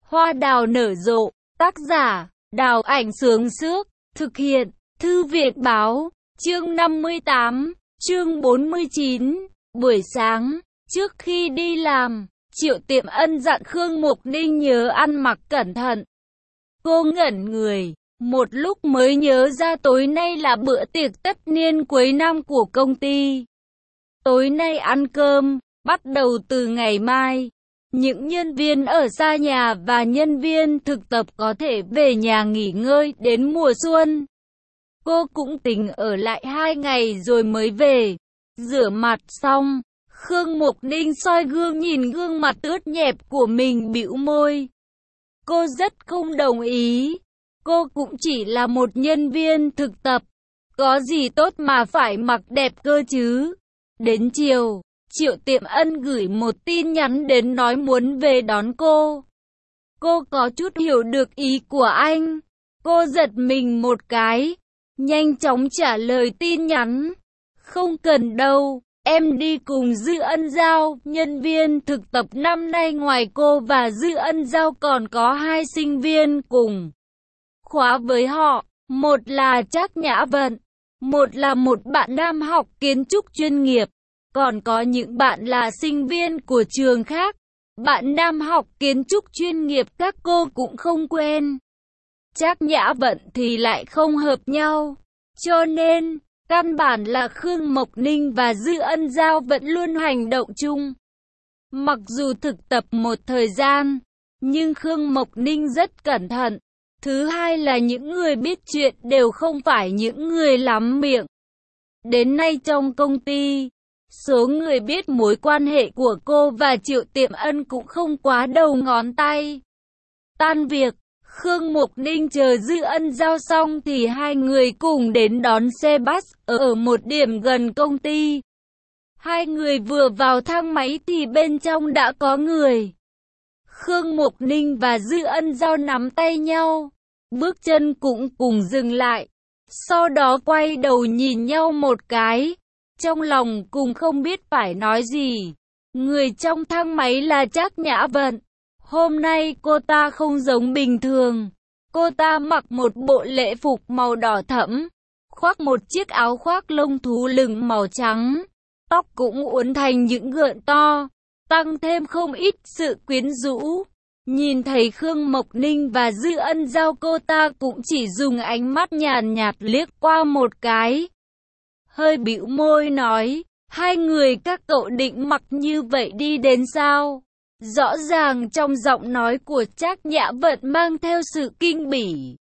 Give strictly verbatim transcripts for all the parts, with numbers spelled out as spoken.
Hoa đào nở rộ, tác giả, Đào Ảnh Sướng Sước, thực hiện, Thư viện Báo, chương năm mươi tám, chương bốn mươi chín, buổi sáng, trước khi đi làm, Triệu Tiệm Ân dặn Khương Mục Ninh nhớ ăn mặc cẩn thận. Cô ngẩn người, một lúc mới nhớ ra tối nay là bữa tiệc tất niên cuối năm của công ty. Tối nay ăn cơm, bắt đầu từ ngày mai. Những nhân viên ở xa nhà và nhân viên thực tập có thể về nhà nghỉ ngơi đến mùa xuân. Cô cũng tính ở lại hai ngày rồi mới về. Rửa mặt xong, Khương Mục Ninh soi gương nhìn gương mặt ướt nhẹp của mình bĩu môi. Cô rất không đồng ý. Cô cũng chỉ là một nhân viên thực tập. Có gì tốt mà phải mặc đẹp cơ chứ. Đến chiều, Triệu Tiệm Ân gửi một tin nhắn đến nói muốn về đón cô. Cô có chút hiểu được ý của anh. Cô giật mình một cái, nhanh chóng trả lời tin nhắn. Không cần đâu, em đi cùng Dư Ân Giao. Nhân viên thực tập năm nay ngoài cô và Dư Ân Giao còn có hai sinh viên cùng khóa với họ. Một là Trác Nhã Vận, một là một bạn nam học kiến trúc chuyên nghiệp. Còn có những bạn là sinh viên của trường khác. Bạn nam học kiến trúc chuyên nghiệp các cô cũng không quen. Trác Nhã Vận thì lại không hợp nhau. Cho nên, căn bản là Khương Mộc Ninh và Dư Ân Giao vẫn luôn hành động chung. Mặc dù thực tập một thời gian, nhưng Khương Mộc Ninh rất cẩn thận. Thứ hai là những người biết chuyện đều không phải những người lắm miệng. Đến nay trong công ty, số người biết mối quan hệ của cô và Triệu Tiệm Ân cũng không quá đầu ngón tay. Tan việc, Khương Mục Ninh chờ Dư Ân Giao xong thì hai người cùng đến đón xe bus ở một điểm gần công ty. Hai người vừa vào thang máy thì bên trong đã có người. Khương Mục Ninh và Dư Ân Giao nắm tay nhau, bước chân cũng cùng dừng lại. Sau đó quay đầu nhìn nhau một cái. Trong lòng cùng không biết phải nói gì. Người trong thang máy là Trác Nhã Vận. Hôm nay cô ta không giống bình thường. Cô ta mặc một bộ lễ phục màu đỏ thẫm, khoác một chiếc áo khoác lông thú lửng màu trắng. Tóc cũng uốn thành những gợn to, tăng thêm không ít sự quyến rũ. Nhìn thấy Khương Mộc Ninh và Dư Ân Giao, cô ta cũng chỉ dùng ánh mắt nhàn nhạt liếc qua một cái. Hơi bĩu môi nói, hai người các cậu định mặc như vậy đi đến sao? Rõ ràng trong giọng nói của Trác Nhã Vận mang theo sự kinh bỉ.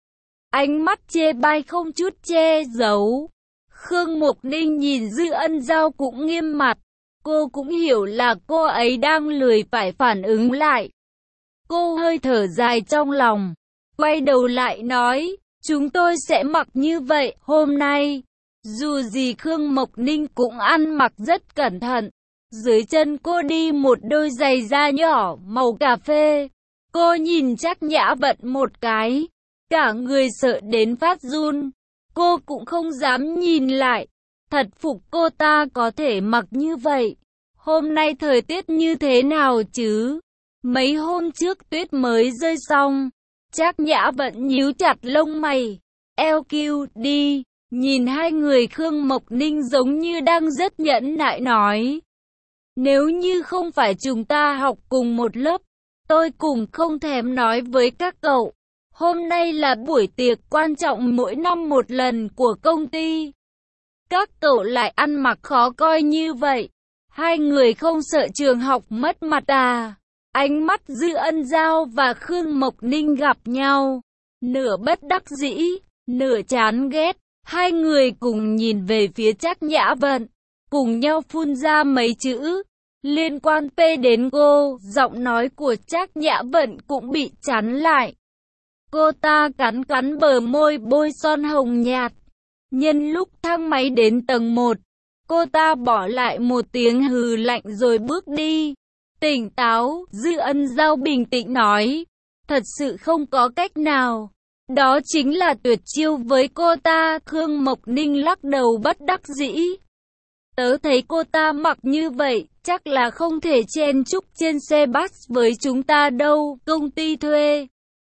Ánh mắt chê bai không chút che giấu. Khương Mục Ninh nhìn Dư Ân Giao cũng nghiêm mặt. Cô cũng hiểu là cô ấy đang lười phải phản ứng lại. Cô hơi thở dài trong lòng, quay đầu lại nói, chúng tôi sẽ mặc như vậy hôm nay. Dù gì Khương Mộc Ninh cũng ăn mặc rất cẩn thận. Dưới chân cô đi một đôi giày da nhỏ màu cà phê. Cô nhìn Trác Nhã Vận một cái, cả người sợ đến phát run. Cô cũng không dám nhìn lại. Thật phục cô ta có thể mặc như vậy. Hôm nay thời tiết như thế nào chứ? Mấy hôm trước tuyết mới rơi xong. Trác Nhã Vận nhíu chặt lông mày. lờ quy đi. Nhìn hai người, Khương Mộc Ninh giống như đang rất nhẫn nại nói. Nếu như không phải chúng ta học cùng một lớp, tôi cũng không thèm nói với các cậu. Hôm nay là buổi tiệc quan trọng mỗi năm một lần của công ty. Các cậu lại ăn mặc khó coi như vậy. Hai người không sợ trường học mất mặt à? Ánh mắt Dư Ân Giao và Khương Mộc Ninh gặp nhau. Nửa bất đắc dĩ, nửa chán ghét. Hai người cùng nhìn về phía Trác Nhã Vận, cùng nhau phun ra mấy chữ liên quan P đến cô. Giọng nói của Trác Nhã Vận cũng bị chắn lại. Cô ta cắn cắn bờ môi bôi son hồng nhạt. Nhân lúc thang máy đến tầng một, cô ta bỏ lại một tiếng hừ lạnh rồi bước đi. Tỉnh táo, Dư Ân Giao bình tĩnh nói, thật sự không có cách nào. Đó chính là tuyệt chiêu với cô ta. Khương Mộc Ninh lắc đầu bất đắc dĩ. Tớ thấy cô ta mặc như vậy, chắc là không thể chen chúc trên xe bus với chúng ta đâu. Công ty thuê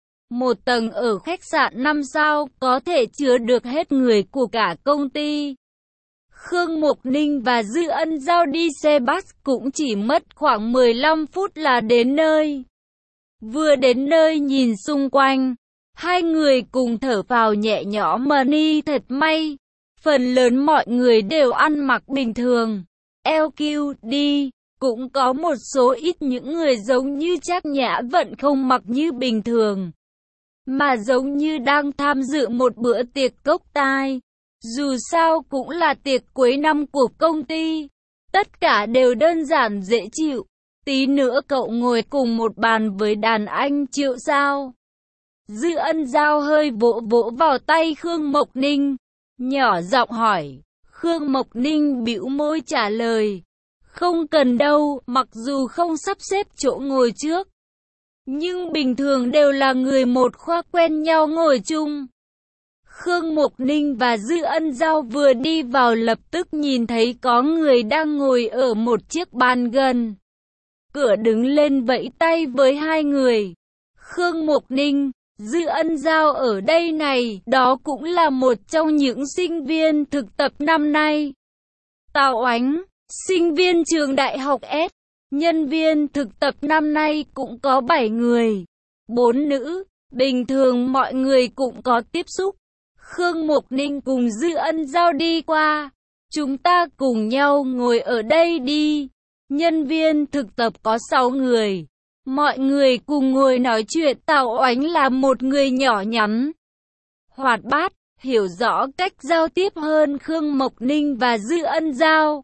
một tầng ở khách sạn năm sao, có thể chứa được hết người của cả công ty. Khương Mộc Ninh và Dư Ân Giao đi xe bus cũng chỉ mất khoảng mười lăm phút là đến nơi. Vừa đến nơi nhìn xung quanh, hai người cùng thở phào nhẹ nhõm. Money thật may, phần lớn mọi người đều ăn mặc bình thường. lờ quy đê cũng có một số ít những người giống như Trác Nhã Vận không mặc như bình thường, mà giống như đang tham dự một bữa tiệc cốc tai. Dù sao cũng là tiệc cuối năm của công ty, tất cả đều đơn giản dễ chịu. Tí nữa cậu ngồi cùng một bàn với đàn anh Triệu sao? Dư Ân Giao hơi vỗ vỗ vào tay Khương Mộc Ninh, nhỏ giọng hỏi. Khương Mộc Ninh bĩu môi trả lời, không cần đâu, mặc dù không sắp xếp chỗ ngồi trước, nhưng bình thường đều là người một khoa quen nhau ngồi chung. Khương Mộc Ninh và Dư Ân Giao vừa đi vào lập tức nhìn thấy có người đang ngồi ở một chiếc bàn gần cửa, đứng lên vẫy tay với hai người. Khương Mộc Ninh, Dư Ân Giao ở đây này, đó cũng là một trong những sinh viên thực tập năm nay. Tào Oánh, sinh viên trường đại học S, nhân viên thực tập năm nay cũng có bảy người, bốn nữ, bình thường mọi người cũng có tiếp xúc. Khương Mộc Ninh cùng Dư Ân Giao đi qua, chúng ta cùng nhau ngồi ở đây đi. Nhân viên thực tập có sáu người, mọi người cùng ngồi nói chuyện. Tào Oánh là một người nhỏ nhắn, hoạt bát, hiểu rõ cách giao tiếp hơn Khương Mộc Ninh và Dư Ân Giao.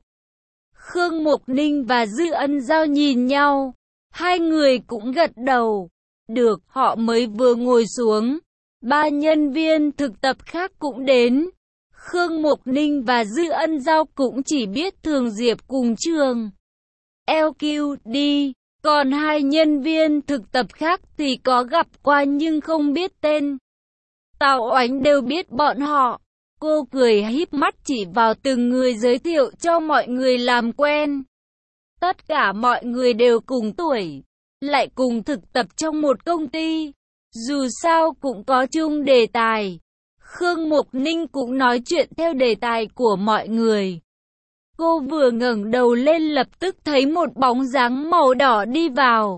Khương Mộc Ninh và Dư Ân Giao nhìn nhau, hai người cũng gật đầu. Được, họ mới vừa ngồi xuống, ba nhân viên thực tập khác cũng đến. Khương Mộc Ninh và Dư Ân Giao cũng chỉ biết Thường Diệp cùng trường lờ quy đê, còn hai nhân viên thực tập khác thì có gặp qua nhưng không biết tên. Tào Oánh đều biết bọn họ. Cô cười híp mắt chỉ vào từng người giới thiệu cho mọi người làm quen. Tất cả mọi người đều cùng tuổi, lại cùng thực tập trong một công ty, dù sao cũng có chung đề tài. Khương Mộc Ninh cũng nói chuyện theo đề tài của mọi người. Cô vừa ngẩng đầu lên lập tức thấy một bóng dáng màu đỏ đi vào.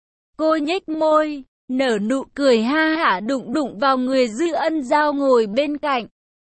Cô nhếch môi, nở nụ cười ha hả, đụng đụng vào người Dư Ân Giao ngồi bên cạnh,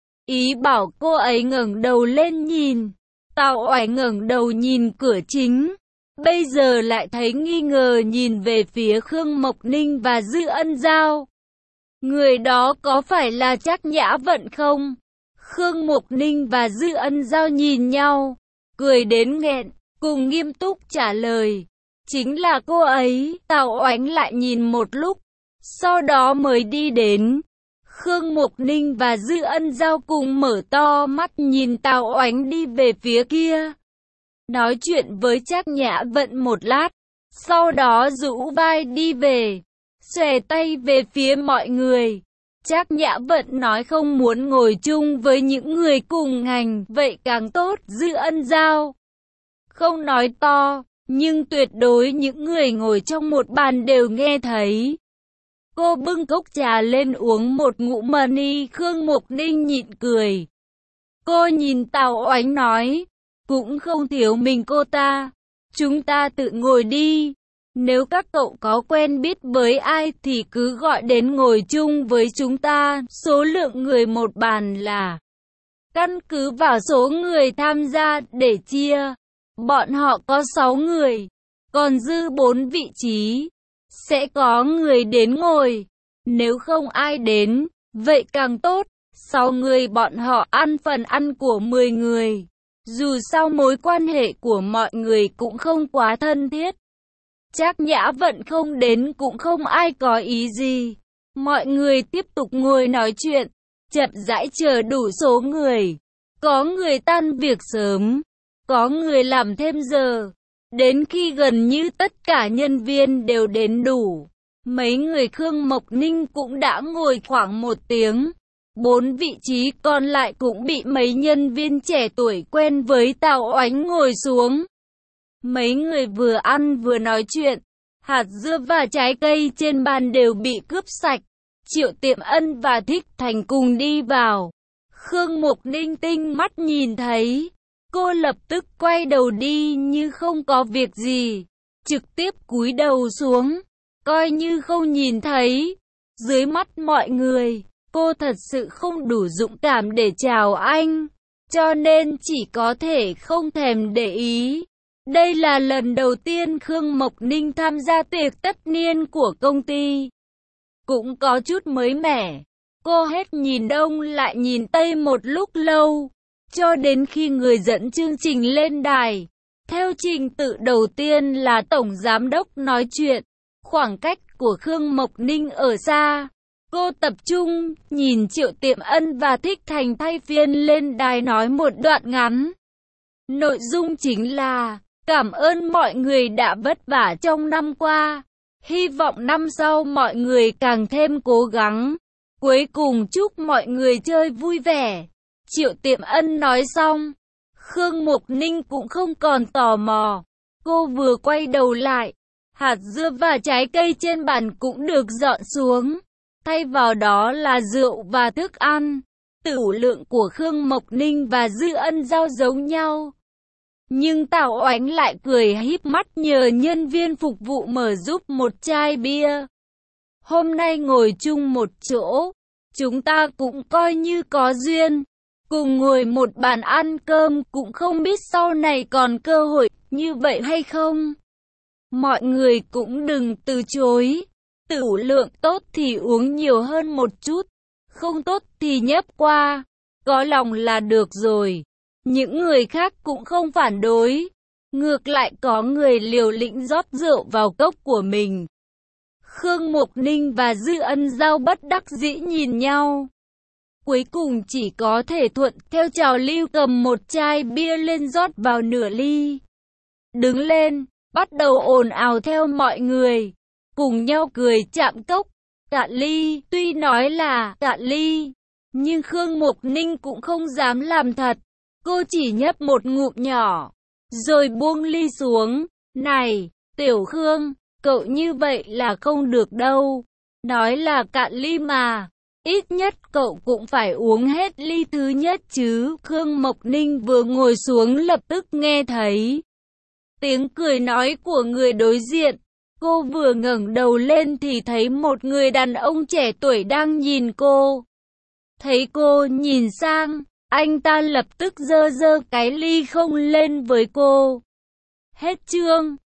ý bảo cô ấy ngẩng đầu lên nhìn. Tào Oánh ngẩng đầu nhìn cửa chính, bây giờ lại thấy nghi ngờ nhìn về phía Khương Mộc Ninh và Dư Ân Giao. Người đó có phải là Trác Nhã Vận không? Khương Mộc Ninh và Dư Ân Giao nhìn nhau, cười đến nghẹn, cùng nghiêm túc trả lời, chính là cô ấy. Tào Oánh lại nhìn một lúc, sau đó mới đi đến. Khương Mộc Ninh và Dư Ân Giao cùng mở to mắt nhìn Tào Oánh đi về phía kia, nói chuyện với Trác Nhã Vận một lát, sau đó rũ vai đi về, xòe tay về phía mọi người. Trác Nhã Vận nói không muốn ngồi chung với những người cùng ngành, vậy càng tốt. Dư Ân Giao không nói to, nhưng tuyệt đối những người ngồi trong một bàn đều nghe thấy. Cô bưng cốc trà lên uống một ngụm. Money. Khương Mộc Ninh nhịn cười. Cô nhìn Tào Oánh nói, cũng không thiếu mình cô ta, chúng ta tự ngồi đi. Nếu các cậu có quen biết với ai thì cứ gọi đến ngồi chung với chúng ta. Số lượng người một bàn là căn cứ vào số người tham gia để chia. Bọn họ có sáu người, còn dư bốn vị trí sẽ có người đến ngồi. Nếu không ai đến, vậy càng tốt. Sáu người bọn họ ăn phần ăn của mười người. Dù sao mối quan hệ của mọi người cũng không quá thân thiết. Trác Nhã Vận không đến cũng không ai có ý gì. Mọi người tiếp tục ngồi nói chuyện, chậm rãi chờ đủ số người. Có người tan việc sớm, có người làm thêm giờ. Đến khi gần như tất cả nhân viên đều đến đủ, mấy người Khương Mộc Ninh cũng đã ngồi khoảng một tiếng. Bốn vị trí còn lại cũng bị mấy nhân viên trẻ tuổi quen với Tào Oánh ngồi xuống. Mấy người vừa ăn vừa nói chuyện. Hạt dưa và trái cây trên bàn đều bị cướp sạch. Triệu Tiệm Ân và Thích Thành cùng đi vào. Khương Mục Ninh tinh mắt nhìn thấy. Cô lập tức quay đầu đi như không có việc gì. Trực tiếp cúi đầu xuống. Coi như không nhìn thấy. Dưới mắt mọi người, cô thật sự không đủ dũng cảm để chào anh. Cho nên chỉ có thể không thèm để ý. Đây là lần đầu tiên Khương Mộc Ninh tham gia tiệc tất niên của công ty. Cũng có chút mới mẻ. Cô hết nhìn đông lại nhìn tây một lúc lâu. Cho đến khi người dẫn chương trình lên đài. Theo trình tự đầu tiên là Tổng Giám đốc nói chuyện. Khoảng cách của Khương Mộc Ninh ở xa. Cô tập trung, nhìn Triệu Tiệm Ân và Thích Thành thay phiên lên đài nói một đoạn ngắn. Nội dung chính là, cảm ơn mọi người đã vất vả trong năm qua. Hy vọng năm sau mọi người càng thêm cố gắng. Cuối cùng chúc mọi người chơi vui vẻ. Triệu Tiệm Ân nói xong. Khương Mục Ninh cũng không còn tò mò. Cô vừa quay đầu lại. Hạt dưa và trái cây trên bàn cũng được dọn xuống. Thay vào đó là rượu và thức ăn. Tửu lượng của Khương Mộc Ninh và Dư Ân Giao giống nhau. Nhưng Tào Oánh lại cười híp mắt nhờ nhân viên phục vụ mở giúp một chai bia. Hôm nay ngồi chung một chỗ, chúng ta cũng coi như có duyên. Cùng ngồi một bàn ăn cơm cũng không biết sau này còn cơ hội như vậy hay không. Mọi người cũng đừng từ chối. Tửu lượng tốt thì uống nhiều hơn một chút. Không tốt thì nhấp qua. Có lòng là được rồi. Những người khác cũng không phản đối. Ngược lại có người liều lĩnh rót rượu vào cốc của mình. Khương Mộc Ninh và Dư Ân Giao bất đắc dĩ nhìn nhau. Cuối cùng chỉ có thể thuận theo trào lưu cầm một chai bia lên rót vào nửa ly. Đứng lên, bắt đầu ồn ào theo mọi người. Cùng nhau cười chạm cốc. Cạn ly, tuy nói là cạn ly. Nhưng Khương Mộc Ninh cũng không dám làm thật. Cô chỉ nhấp một ngụm nhỏ. Rồi buông ly xuống. Này, Tiểu Khương, cậu như vậy là không được đâu. Nói là cạn ly mà. Ít nhất cậu cũng phải uống hết ly thứ nhất chứ. Khương Mộc Ninh vừa ngồi xuống lập tức nghe thấy tiếng cười nói của người đối diện. Cô vừa ngẩng đầu lên thì thấy một người đàn ông trẻ tuổi đang nhìn cô. Thấy cô nhìn sang, anh ta lập tức giơ giơ cái ly không lên với cô. Hết chương.